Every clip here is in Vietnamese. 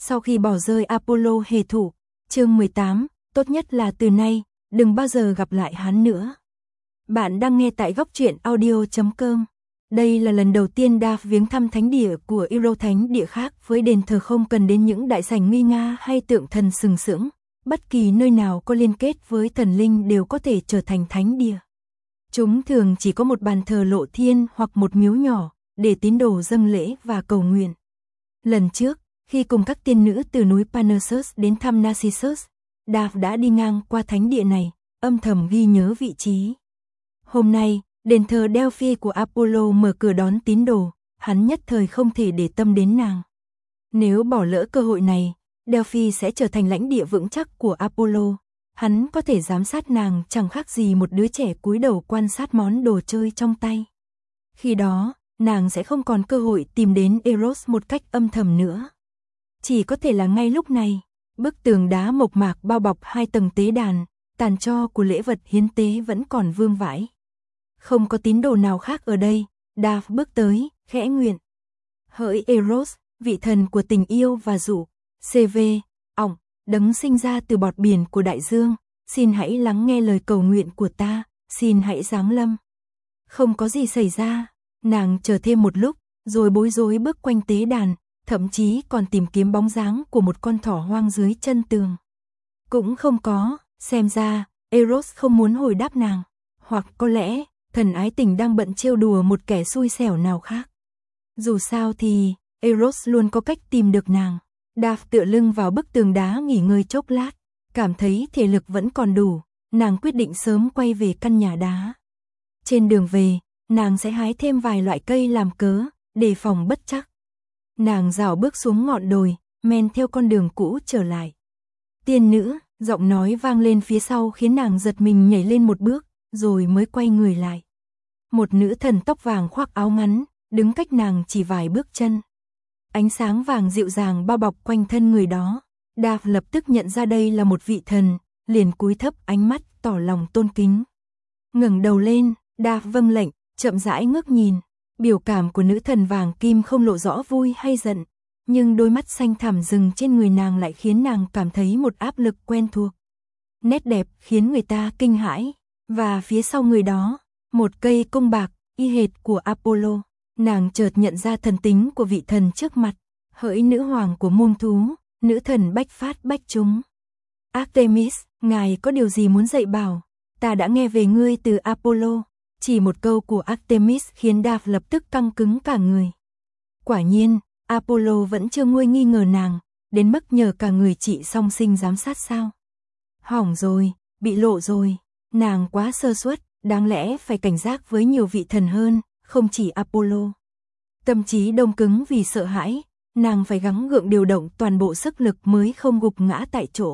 Sau khi bỏ rơi Apollo hề thủ, chương 18, tốt nhất là từ nay, đừng bao giờ gặp lại hắn nữa. Bạn đang nghe tại góc truyện audio.com. Đây là lần đầu tiên Darth viếng thăm thánh địa của Eros. Thánh địa khác với đền thờ không cần đến những đại sảnh nguy nga hay tượng thần sừng sững, bất kỳ nơi nào có liên kết với thần linh đều có thể trở thành thánh địa. Chúng thường chỉ có một bàn thờ lộ thiên hoặc một miếu nhỏ để tín đồ dâng lễ và cầu nguyện. Lần trước, khi cùng các tiên nữ từ núi Parnassus đến thăm Narcissus, Darth đã đi ngang qua thánh địa này, âm thầm ghi nhớ vị trí. Hôm nay, đền thờ Delphi của Apollo mở cửa đón tín đồ, hắn nhất thời không thể để tâm đến nàng. Nếu bỏ lỡ cơ hội này, Delphi sẽ trở thành lãnh địa vững chắc của Apollo. Hắn có thể giám sát nàng chẳng khác gì một đứa trẻ cúi đầu quan sát món đồ chơi trong tay. Khi đó, nàng sẽ không còn cơ hội tìm đến Eros một cách âm thầm nữa. Chỉ có thể là ngay lúc này, bức tường đá mộc mạc bao bọc 2 tầng tế đàn, tàn tro của lễ vật hiến tế vẫn còn vương vãi. Không có tín đồ nào khác ở đây, Darth bước tới, khẽ nguyện. Hỡi Eros, vị thần của tình yêu và dụ, CV, ỏng, đấng sinh ra từ bọt biển của đại dương, xin hãy lắng nghe lời cầu nguyện của ta, xin hãy giáng lâm. Không có gì xảy ra, nàng chờ thêm một lúc, rồi bối rối bước quanh tế đàn, thậm chí còn tìm kiếm bóng dáng của một con thỏ hoang dưới chân tường. Cũng không có, xem ra, Eros không muốn hồi đáp nàng, hoặc có lẽ, thần ái tình đang bận trêu đùa một kẻ xui xẻo nào khác. Dù sao thì, Eros luôn có cách tìm được nàng. Darth tựa lưng vào bức tường đá nghỉ ngơi chốc lát, cảm thấy thể lực vẫn còn đủ, nàng quyết định sớm quay về căn nhà đá. Trên đường về, nàng sẽ hái thêm vài loại cây làm cớ, đề phòng bất trắc. Nàng rảo bước xuống ngọn đồi, men theo con đường cũ trở lại. Tiên nữ, giọng nói vang lên phía sau khiến nàng giật mình nhảy lên một bước, rồi mới quay người lại. Một nữ thần tóc vàng khoác áo ngắn, đứng cách nàng chỉ vài bước chân. Ánh sáng vàng dịu dàng bao bọc quanh thân người đó. Darth lập tức nhận ra đây là một vị thần, liền cúi thấp ánh mắt tỏ lòng tôn kính. Ngẩng đầu lên, Darth vâng lệnh, chậm rãi ngước nhìn. Biểu cảm của nữ thần vàng kim không lộ rõ vui hay giận, nhưng đôi mắt xanh thẳm rừng trên người nàng lại khiến nàng cảm thấy một áp lực quen thuộc. Nét đẹp khiến người ta kinh hãi, và phía sau người đó, một cây cung bạc, y hệt của Apollo. Nàng chợt nhận ra thần tính của vị thần trước mặt, hỡi nữ hoàng của muông thú, nữ thần bách phát bách trúng. Artemis, ngài có điều gì muốn dạy bảo? Ta đã nghe về ngươi từ Apollo. Chỉ một câu của Artemis khiến Darth lập tức căng cứng cả người. Quả nhiên, Apollo vẫn chưa nguôi nghi ngờ nàng, đến mức nhờ cả người chị song sinh giám sát sao? Hỏng rồi, bị lộ rồi, nàng quá sơ suất, đáng lẽ phải cảnh giác với nhiều vị thần hơn, không chỉ Apollo. Tâm trí đông cứng vì sợ hãi, nàng phải gắng gượng điều động toàn bộ sức lực mới không gục ngã tại chỗ.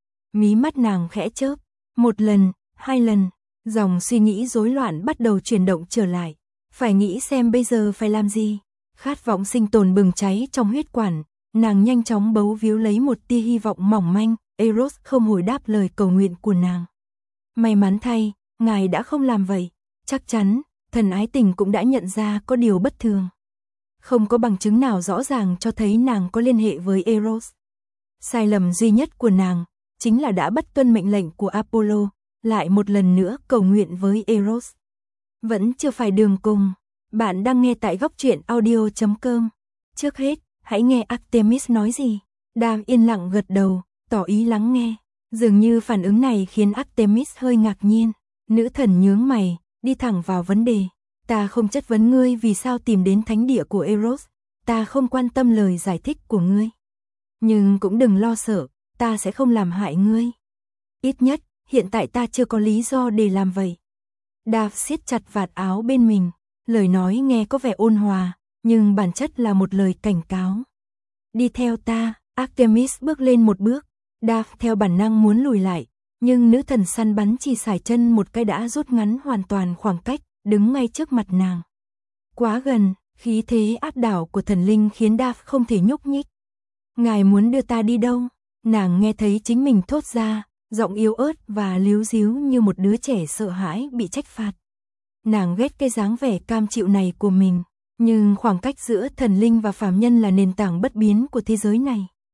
Mí mắt nàng khẽ chớp, một lần, 2 lần. Dòng suy nghĩ rối loạn bắt đầu chuyển động trở lại, phải nghĩ xem bây giờ phải làm gì. Khát vọng sinh tồn bừng cháy trong huyết quản, nàng nhanh chóng bấu víu lấy một tia hy vọng mỏng manh. Eros không hồi đáp lời cầu nguyện của nàng. May mắn thay, ngài đã không làm vậy, chắc chắn, thần ái tình cũng đã nhận ra có điều bất thường. Không có bằng chứng nào rõ ràng cho thấy nàng có liên hệ với Eros. Sai lầm duy nhất của nàng, chính là đã bất tuân mệnh lệnh của Apollo. Lại một lần nữa cầu nguyện với Eros. Vẫn chưa phải đường cùng. Bạn đang nghe tại góc truyện audio.com. Trước hết, hãy nghe Artemis nói gì. Darth yên lặng gật đầu, tỏ ý lắng nghe. Dường như phản ứng này khiến Artemis hơi ngạc nhiên. Nữ thần nhướng mày, đi thẳng vào vấn đề. Ta không chất vấn ngươi vì sao tìm đến thánh địa của Eros. Ta không quan tâm lời giải thích của ngươi. Nhưng cũng đừng lo sợ, ta sẽ không làm hại ngươi. Ít nhất, hiện tại ta chưa có lý do để làm vậy. Darth siết chặt vạt áo bên mình, lời nói nghe có vẻ ôn hòa, nhưng bản chất là một lời cảnh cáo. Đi theo ta, Artemis bước lên một bước, Darth theo bản năng muốn lùi lại, nhưng nữ thần săn bắn chỉ sải chân một cái đã rút ngắn hoàn toàn khoảng cách, đứng ngay trước mặt nàng. Quá gần, khí thế áp đảo của thần linh khiến Darth không thể nhúc nhích. Ngài muốn đưa ta đi đâu? Nàng nghe thấy chính mình thốt ra, giọng yếu ớt và líu díu như một đứa trẻ sợ hãi bị trách phạt. Nàng ghét cái dáng vẻ cam chịu này của mình, nhưng khoảng cách giữa thần linh và phàm nhân là nền tảng bất biến của thế giới này.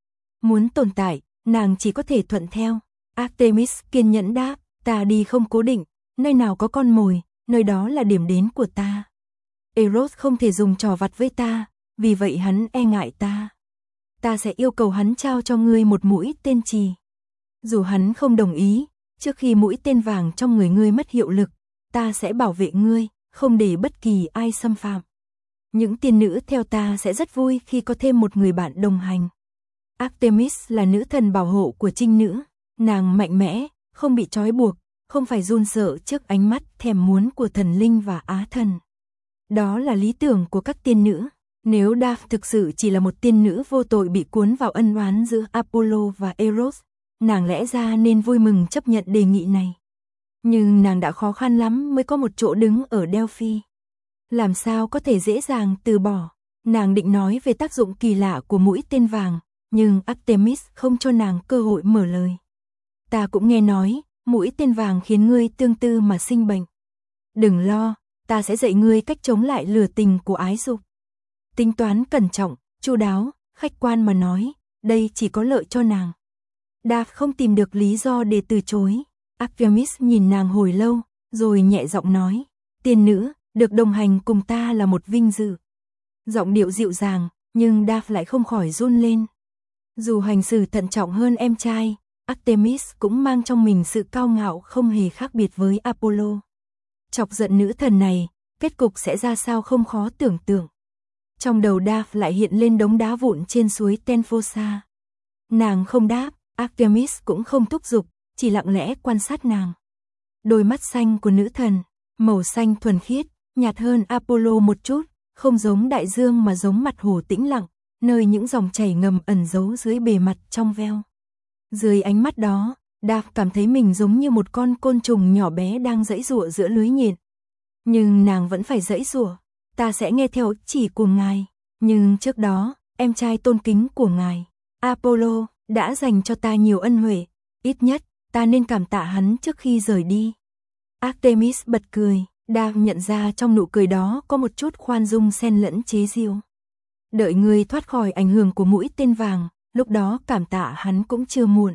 Muốn tồn tại, nàng chỉ có thể thuận theo. Artemis kiên nhẫn đáp, ta đi không cố định, nơi nào có con mồi, nơi đó là điểm đến của ta. Eros không thể dùng trò vặt với ta, vì vậy hắn e ngại ta. Ta sẽ yêu cầu hắn trao cho ngươi một mũi tên chì. Dù hắn không đồng ý, trước khi mũi tên vàng trong người ngươi mất hiệu lực, ta sẽ bảo vệ ngươi, không để bất kỳ ai xâm phạm. Những tiên nữ theo ta sẽ rất vui khi có thêm một người bạn đồng hành. Artemis là nữ thần bảo hộ của trinh nữ, nàng mạnh mẽ, không bị trói buộc, không phải run sợ trước ánh mắt thèm muốn của thần linh và á thần. Đó là lý tưởng của các tiên nữ. Nếu Daphne thực sự chỉ là một tiên nữ vô tội bị cuốn vào ân oán giữa Apollo và Eros, nàng lẽ ra nên vui mừng chấp nhận đề nghị này. Nhưng nàng đã khó khăn lắm mới có một chỗ đứng ở Delphi. Làm sao có thể dễ dàng từ bỏ. Nàng định nói về tác dụng kỳ lạ của mũi tên vàng, nhưng Artemis không cho nàng cơ hội mở lời. Ta cũng nghe nói, mũi tên vàng khiến ngươi tương tư mà sinh bệnh. Đừng lo, ta sẽ dạy ngươi cách chống lại lừa tình của ái dục. Tính toán cẩn trọng, chu đáo, khách quan mà nói, đây chỉ có lợi cho nàng. Daphne không tìm được lý do để từ chối. Artemis nhìn nàng hồi lâu, rồi nhẹ giọng nói, tiên nữ, được đồng hành cùng ta là một vinh dự. Giọng điệu dịu dàng, nhưng Daphne lại không khỏi run lên. Dù hành xử thận trọng hơn em trai, Artemis cũng mang trong mình sự cao ngạo không hề khác biệt với Apollo. Chọc giận nữ thần này, kết cục sẽ ra sao không khó tưởng tượng. Trong đầu Daphne lại hiện lên đống đá vụn trên suối Tenfosa. Nàng không đáp, Artemis cũng không thúc giục, chỉ lặng lẽ quan sát nàng. Đôi mắt xanh của nữ thần, màu xanh thuần khiết, nhạt hơn Apollo một chút, không giống đại dương mà giống mặt hồ tĩnh lặng, nơi những dòng chảy ngầm ẩn giấu dưới bề mặt trong veo. Dưới ánh mắt đó, Daphne cảm thấy mình giống như một con côn trùng nhỏ bé đang giãy giụa giữa lưới nhện. Nhưng nàng vẫn phải giãy giụa. Ta sẽ nghe theo chỉ của ngài. Nhưng trước đó, em trai tôn kính của ngài, Apollo, đã dành cho ta nhiều ân huệ. Ít nhất, ta nên cảm tạ hắn trước khi rời đi. Artemis bật cười. Daphne nhận ra trong nụ cười đó có một chút khoan dung xen lẫn chế giễu. Đợi ngươi thoát khỏi ảnh hưởng của mũi tên vàng, lúc đó cảm tạ hắn cũng chưa muộn.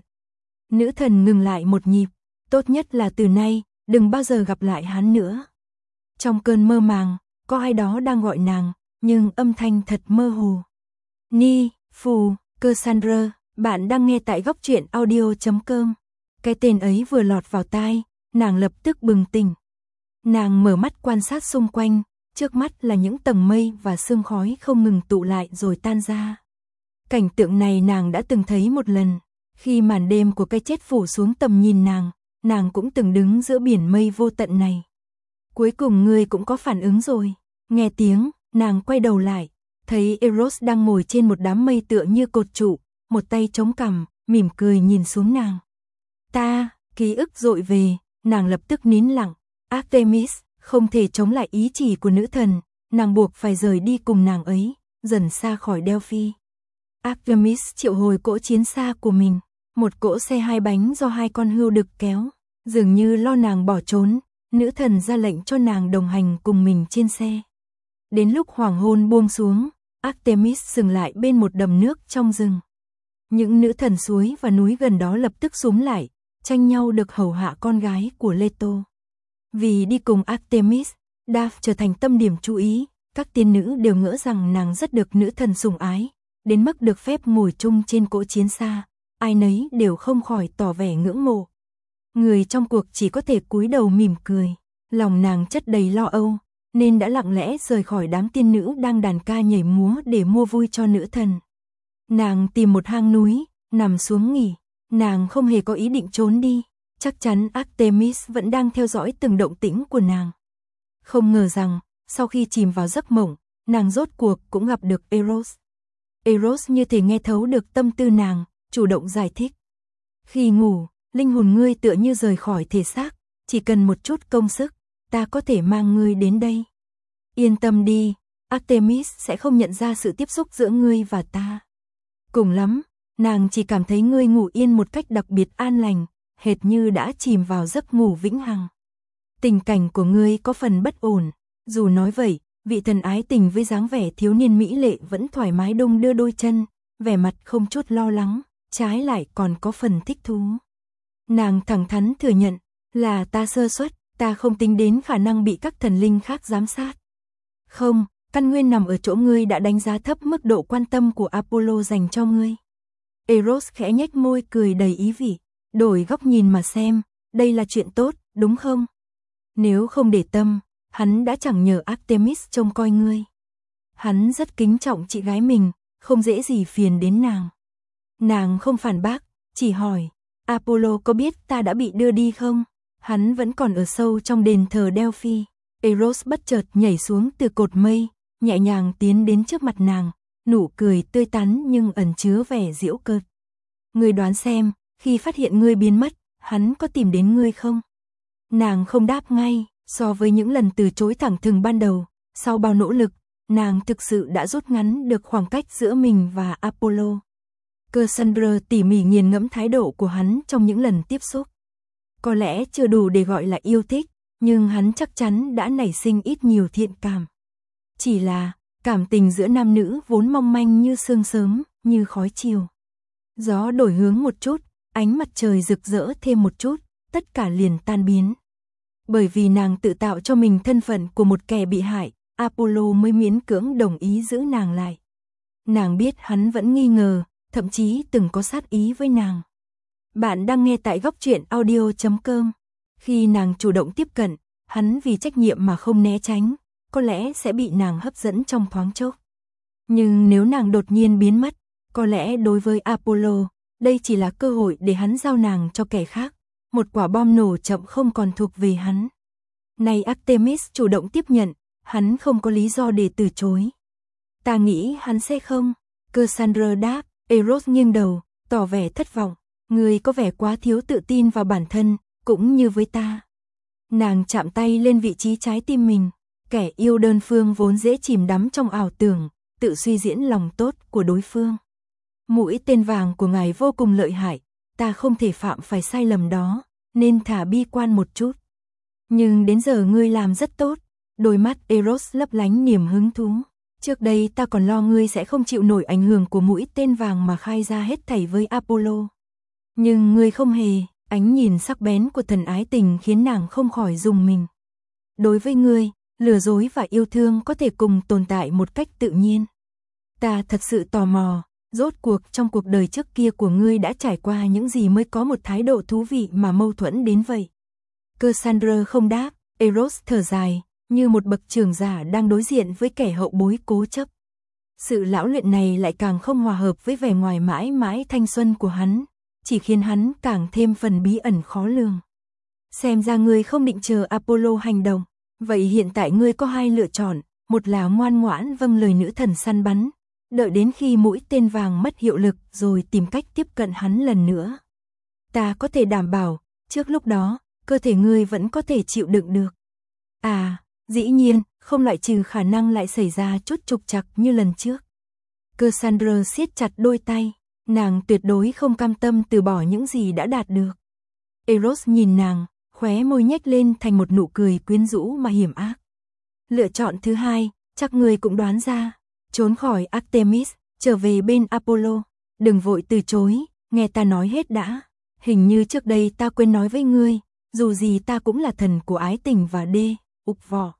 Nữ thần ngừng lại một nhịp, tốt nhất là từ nay, đừng bao giờ gặp lại hắn nữa. Trong cơn mơ màng, có ai đó đang gọi nàng, nhưng âm thanh thật mơ hồ. Ni, Phù, Cassandra, bạn đang nghe tại góc truyện audio.com. Cái tên ấy vừa lọt vào tai, nàng lập tức bừng tỉnh. Nàng mở mắt quan sát xung quanh, trước mắt là những tầng mây và sương khói không ngừng tụ lại rồi tan ra. Cảnh tượng này nàng đã từng thấy một lần, khi màn đêm của cái chết phủ xuống tầm nhìn nàng cũng từng đứng giữa biển mây vô tận này. Cuối cùng ngươi cũng có phản ứng rồi. Nghe tiếng, nàng quay đầu lại, thấy Eros đang ngồi trên một đám mây tựa như cột trụ, một tay chống cằm, mỉm cười nhìn xuống nàng. Ta, ký ức dội về, nàng lập tức nín lặng. Artemis không thể chống lại ý chỉ của nữ thần, nàng buộc phải rời đi cùng nàng ấy, dần xa khỏi Delphi. Artemis triệu hồi cỗ chiến xa của mình, một cỗ xe hai bánh do hai con hươu đực kéo, dường như lo nàng bỏ trốn, nữ thần ra lệnh cho nàng đồng hành cùng mình trên xe. Đến lúc hoàng hôn buông xuống, Artemis dừng lại bên một đầm nước trong rừng. Những nữ thần suối và núi gần đó lập tức xúm lại, tranh nhau được hầu hạ con gái của Leto. Vì đi cùng Artemis, Daphne trở thành tâm điểm chú ý, các tiên nữ đều ngỡ rằng nàng rất được nữ thần sủng ái, đến mức được phép ngồi chung trên cỗ chiến xa, ai nấy đều không khỏi tỏ vẻ ngưỡng mộ. Người trong cuộc chỉ có thể cúi đầu mỉm cười, lòng nàng chất đầy lo âu, nên đã lặng lẽ rời khỏi đám tiên nữ đang đàn ca nhảy múa để mua vui cho nữ thần. Nàng tìm một hang núi, nằm xuống nghỉ, nàng không hề có ý định trốn đi, chắc chắn Artemis vẫn đang theo dõi từng động tĩnh của nàng. Không ngờ rằng, sau khi chìm vào giấc mộng, nàng rốt cuộc cũng gặp được Eros. Eros như thể nghe thấu được tâm tư nàng, chủ động giải thích. Khi ngủ, linh hồn ngươi tựa như rời khỏi thể xác, chỉ cần một chút công sức, ta có thể mang ngươi đến đây. Yên tâm đi, Artemis sẽ không nhận ra sự tiếp xúc giữa ngươi và ta. Cùng lắm, nàng chỉ cảm thấy ngươi ngủ yên một cách đặc biệt an lành, hệt như đã chìm vào giấc ngủ vĩnh hằng. Tình cảnh của ngươi có phần bất ổn, dù nói vậy, vị thần ái tình với dáng vẻ thiếu niên mỹ lệ vẫn thoải mái đung đưa đôi chân, vẻ mặt không chút lo lắng, trái lại còn có phần thích thú. Nàng thẳng thắn thừa nhận, là ta sơ suất, ta không tính đến khả năng bị các thần linh khác giám sát. Không, căn nguyên nằm ở chỗ ngươi đã đánh giá thấp mức độ quan tâm của Apollo dành cho ngươi. Eros khẽ nhếch môi cười đầy ý vị, đổi góc nhìn mà xem, đây là chuyện tốt, đúng không? Nếu không để tâm, hắn đã chẳng nhờ Artemis trông coi ngươi. Hắn rất kính trọng chị gái mình, không dễ gì phiền đến nàng. Nàng không phản bác, chỉ hỏi, Apollo có biết ta đã bị đưa đi không? Hắn vẫn còn ở sâu trong đền thờ Delphi. Eros bất chợt nhảy xuống từ cột mây, nhẹ nhàng tiến đến trước mặt nàng, nụ cười tươi tắn nhưng ẩn chứa vẻ giễu cợt. Ngươi đoán xem, khi phát hiện ngươi biến mất, hắn có tìm đến ngươi không? Nàng không đáp ngay, so với những lần từ chối thẳng thừng ban đầu, sau bao nỗ lực, nàng thực sự đã rút ngắn được khoảng cách giữa mình và Apollo. Cassandra tỉ mỉ nghiền ngẫm thái độ của hắn trong những lần tiếp xúc. Có lẽ chưa đủ để gọi là yêu thích, nhưng hắn chắc chắn đã nảy sinh ít nhiều thiện cảm. Chỉ là, cảm tình giữa nam nữ vốn mong manh như sương sớm, như khói chiều. Gió đổi hướng một chút, ánh mặt trời rực rỡ thêm một chút, tất cả liền tan biến. Bởi vì nàng tự tạo cho mình thân phận của một kẻ bị hại, Apollo mới miễn cưỡng đồng ý giữ nàng lại. Nàng biết hắn vẫn nghi ngờ, thậm chí từng có sát ý với nàng. Bạn đang nghe tại góc truyện audio.com. Khi nàng chủ động tiếp cận, hắn vì trách nhiệm mà không né tránh, có lẽ sẽ bị nàng hấp dẫn trong thoáng chốc. Nhưng nếu nàng đột nhiên biến mất, có lẽ đối với Apollo, đây chỉ là cơ hội để hắn giao nàng cho kẻ khác, một quả bom nổ chậm không còn thuộc về hắn. Này Artemis chủ động tiếp nhận, hắn không có lý do để từ chối. Ta nghĩ hắn sẽ không. Cassandra đáp, Eros nghiêng đầu, tỏ vẻ thất vọng. Ngươi có vẻ quá thiếu tự tin vào bản thân, cũng như với ta. Nàng chạm tay lên vị trí trái tim mình, kẻ yêu đơn phương vốn dễ chìm đắm trong ảo tưởng, tự suy diễn lòng tốt của đối phương. Mũi tên vàng của ngài vô cùng lợi hại, ta không thể phạm phải sai lầm đó, nên thả bi quan một chút. Nhưng đến giờ ngươi làm rất tốt, đôi mắt Eros lấp lánh niềm hứng thú. Trước đây ta còn lo ngươi sẽ không chịu nổi ảnh hưởng của mũi tên vàng mà khai ra hết thảy với Apollo. Nhưng ngươi không hề, ánh nhìn sắc bén của thần ái tình khiến nàng không khỏi rùng mình. Đối với ngươi, lừa dối và yêu thương có thể cùng tồn tại một cách tự nhiên. Ta thật sự tò mò, rốt cuộc trong cuộc đời trước kia của ngươi đã trải qua những gì mới có một thái độ thú vị mà mâu thuẫn đến vậy. Cassandra không đáp, Eros thở dài, như một bậc trưởng giả đang đối diện với kẻ hậu bối cố chấp. Sự lão luyện này lại càng không hòa hợp với vẻ ngoài mãi mãi thanh xuân của hắn, chỉ khiến hắn càng thêm phần bí ẩn khó lường. Xem ra ngươi không định chờ Apollo hành động, vậy hiện tại ngươi có hai lựa chọn, một là ngoan ngoãn vâng lời nữ thần săn bắn, đợi đến khi mũi tên vàng mất hiệu lực rồi tìm cách tiếp cận hắn lần nữa. Ta có thể đảm bảo, trước lúc đó, cơ thể ngươi vẫn có thể chịu đựng được. À, dĩ nhiên, không loại trừ khả năng lại xảy ra chút trục trặc như lần trước. Cassandra siết chặt đôi tay, nàng tuyệt đối không cam tâm từ bỏ những gì đã đạt được. Eros nhìn nàng, khóe môi nhếch lên thành một nụ cười quyến rũ mà hiểm ác. Lựa chọn thứ hai, chắc ngươi cũng đoán ra, trốn khỏi Artemis, trở về bên Apollo. Đừng vội từ chối, nghe ta nói hết đã. Hình như trước đây ta quên nói với ngươi, dù gì ta cũng là thần của ái tình và đê, ục vỏ.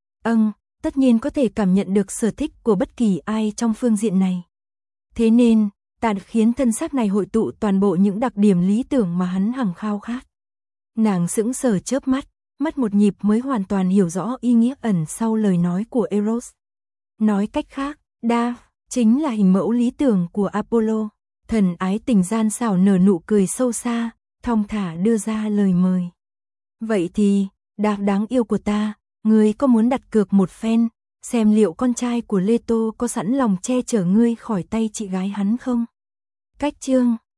Tất nhiên có thể cảm nhận được sở thích của bất kỳ ai trong phương diện này. Thế nên, ta khiến thân xác này hội tụ toàn bộ những đặc điểm lý tưởng mà hắn hằng khao khát. Nàng sững sờ chớp mắt, mất một nhịp mới hoàn toàn hiểu rõ ý nghĩa ẩn sau lời nói của Eros. Nói cách khác, Da chính là hình mẫu lý tưởng của Apollo. Thần ái tình gian xảo nở nụ cười sâu xa, thong thả đưa ra lời mời. Vậy thì, Da đáng yêu của ta, ngươi có muốn đặt cược một phen, xem liệu con trai của Leto có sẵn lòng che chở ngươi khỏi tay chị gái hắn không? Cách chương